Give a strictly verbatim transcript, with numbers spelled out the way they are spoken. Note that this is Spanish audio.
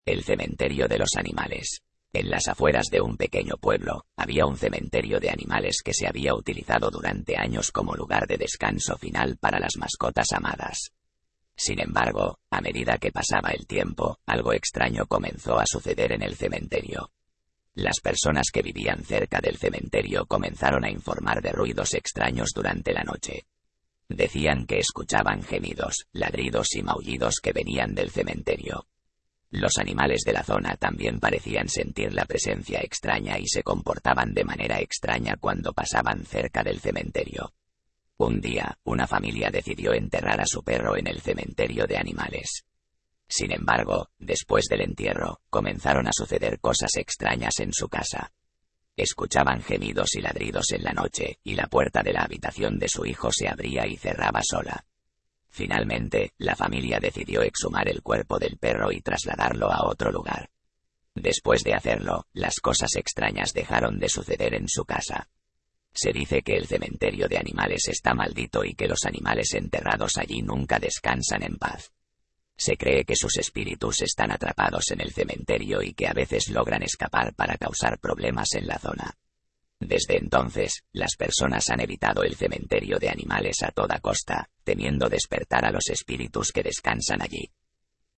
El cementerio de los animales. En las afueras de un pequeño pueblo, había un cementerio de animales que se había utilizado durante años como lugar de descanso final para las mascotas amadas. Sin embargo, a medida que pasaba el tiempo, algo extraño comenzó a suceder en el cementerio. Las personas que vivían cerca del cementerio comenzaron a informar de ruidos extraños durante la noche. Decían que escuchaban gemidos, ladridos y maullidos que venían del cementerio. Los animales de la zona también parecían sentir la presencia extraña y se comportaban de manera extraña cuando pasaban cerca del cementerio. Un día, una familia decidió enterrar a su perro en el cementerio de animales. Sin embargo, después del entierro, comenzaron a suceder cosas extrañas en su casa. Escuchaban gemidos y ladridos en la noche, y la puerta de la habitación de su hijo se abría y cerraba sola. Finalmente, la familia decidió exhumar el cuerpo del perro y trasladarlo a otro lugar. Después de hacerlo, las cosas extrañas dejaron de suceder en su casa. Se dice que el cementerio de animales está maldito y que los animales enterrados allí nunca descansan en paz. Se cree que sus espíritus están atrapados en el cementerio y que a veces logran escapar para causar problemas en la zona. Desde entonces, las personas han evitado el cementerio de animales a toda costa, temiendo despertar a los espíritus que descansan allí.